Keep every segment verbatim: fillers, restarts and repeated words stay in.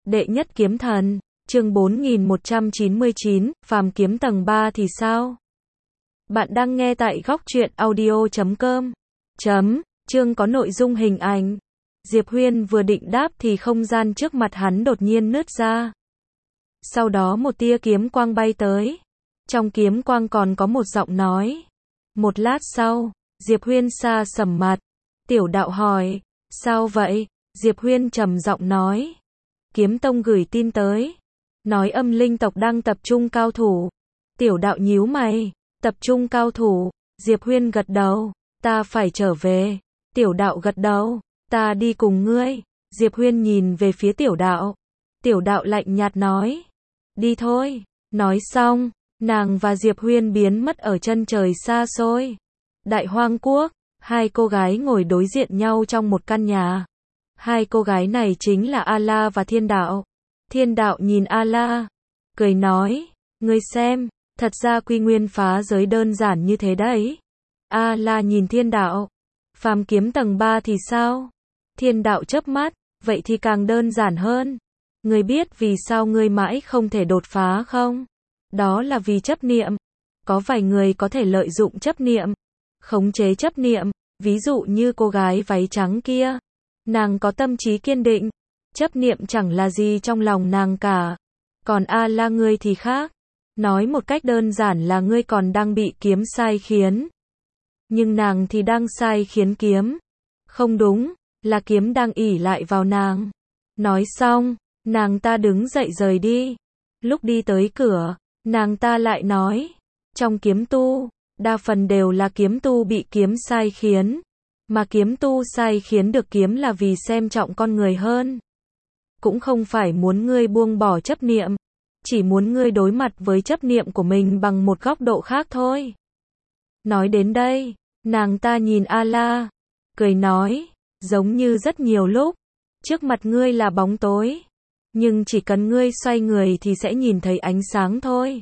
Đệ nhất kiếm thần, chương bốn nghìn một trăm chín mươi chín, phàm kiếm tầng ba thì sao? Bạn đang nghe tại góc truyện audio chấm com. Chấm, chương có nội dung hình ảnh. Diệp Huyên vừa định đáp thì không gian trước mặt hắn đột nhiên nứt ra. Sau đó một tia kiếm quang bay tới. Trong kiếm quang còn có một giọng nói. Một lát sau, Diệp Huyên xa sầm mặt. Tiểu đạo hỏi, sao vậy? Diệp Huyên trầm giọng nói. Kiếm tông gửi tin tới. Nói âm linh tộc đang tập trung cao thủ. Tiểu đạo nhíu mày. Tập trung cao thủ. Diệp Huyên gật đầu. Ta phải trở về. Tiểu đạo gật đầu. Ta đi cùng ngươi. Diệp Huyên nhìn về phía tiểu đạo. Tiểu đạo lạnh nhạt nói. Đi thôi. Nói xong, nàng và Diệp Huyên biến mất ở chân trời xa xôi. Đại Hoang Quốc, hai cô gái ngồi đối diện nhau trong một căn nhà. Hai cô gái này chính là A-la và Thiên Đạo. Thiên Đạo nhìn A-la, cười nói, ngươi xem, thật ra quy nguyên phá giới đơn giản như thế đấy. A-la nhìn Thiên Đạo, phàm kiếm tầng ba thì sao? Thiên Đạo chớp mắt, vậy thì càng đơn giản hơn. Ngươi biết vì sao ngươi mãi không thể đột phá không? Đó là vì chấp niệm. Có vài người có thể lợi dụng chấp niệm, khống chế chấp niệm, ví dụ như cô gái váy trắng kia. Nàng có tâm trí kiên định, chấp niệm chẳng là gì trong lòng nàng cả. Còn A-la ngươi thì khác. Nói một cách đơn giản là ngươi còn đang bị kiếm sai khiến. Nhưng nàng thì đang sai khiến kiếm. Không đúng, là kiếm đang ỷ lại vào nàng. Nói xong, nàng ta đứng dậy rời đi. Lúc đi tới cửa, nàng ta lại nói, trong kiếm tu, đa phần đều là kiếm tu bị kiếm sai khiến. Mà kiếm tu sai khiến được kiếm là vì xem trọng con người hơn. Cũng không phải muốn ngươi buông bỏ chấp niệm. Chỉ muốn ngươi đối mặt với chấp niệm của mình bằng một góc độ khác thôi. Nói đến đây, nàng ta nhìn A-la, cười nói, giống như rất nhiều lúc, trước mặt ngươi là bóng tối. Nhưng chỉ cần ngươi xoay người thì sẽ nhìn thấy ánh sáng thôi.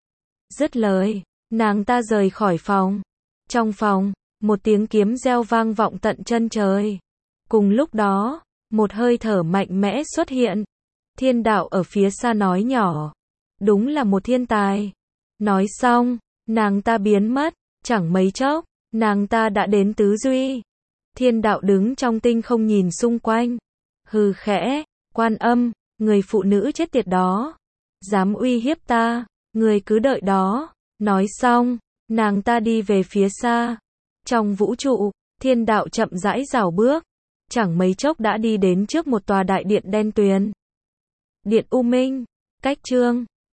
Dứt lời, nàng ta rời khỏi phòng. Trong phòng, một tiếng kiếm reo vang vọng tận chân trời. Cùng lúc đó, một hơi thở mạnh mẽ xuất hiện. Thiên Đạo ở phía xa nói nhỏ. Đúng là một thiên tài. Nói xong, nàng ta biến mất. Chẳng mấy chốc, nàng ta đã đến tứ duy. Thiên Đạo đứng trong tinh không nhìn xung quanh. Hừ khẽ, Quan Âm, người phụ nữ chết tiệt đó. Dám uy hiếp ta, người cứ đợi đó. Nói xong, nàng ta đi về phía xa. Trong vũ trụ, Thiên Đạo chậm rãi rảo bước. Chẳng mấy chốc đã đi đến trước một tòa đại điện đen tuyền. Điện U Minh, cách chương